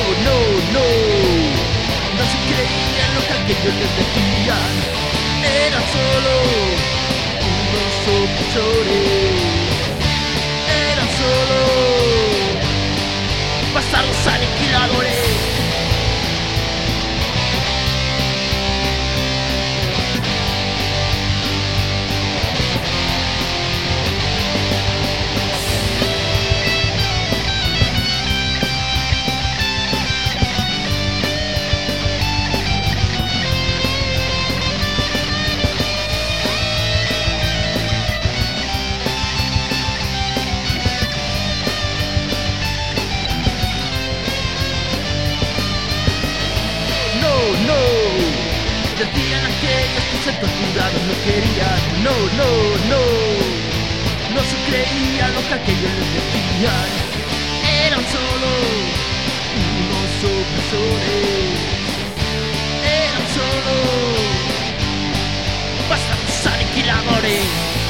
no, no. No se creían lo que aquellos les decían. Eran solo unos opresores. Eran solo bastardos aniquiladores. Decían aquellos que se torturaron, no querían, no, no, no. No se creían lo que aquellos les decían. Eran solo unos opresores. Eran solo bastardos aniquiladores.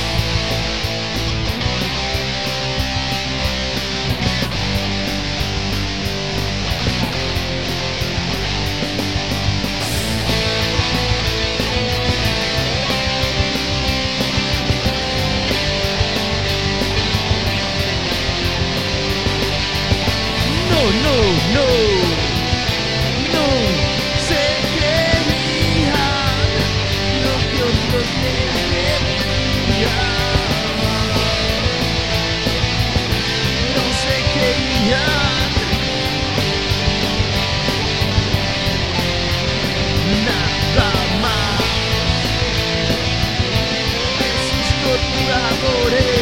No, no, no se creían lo que otros les decían. No se creían nada más de sus torturadores.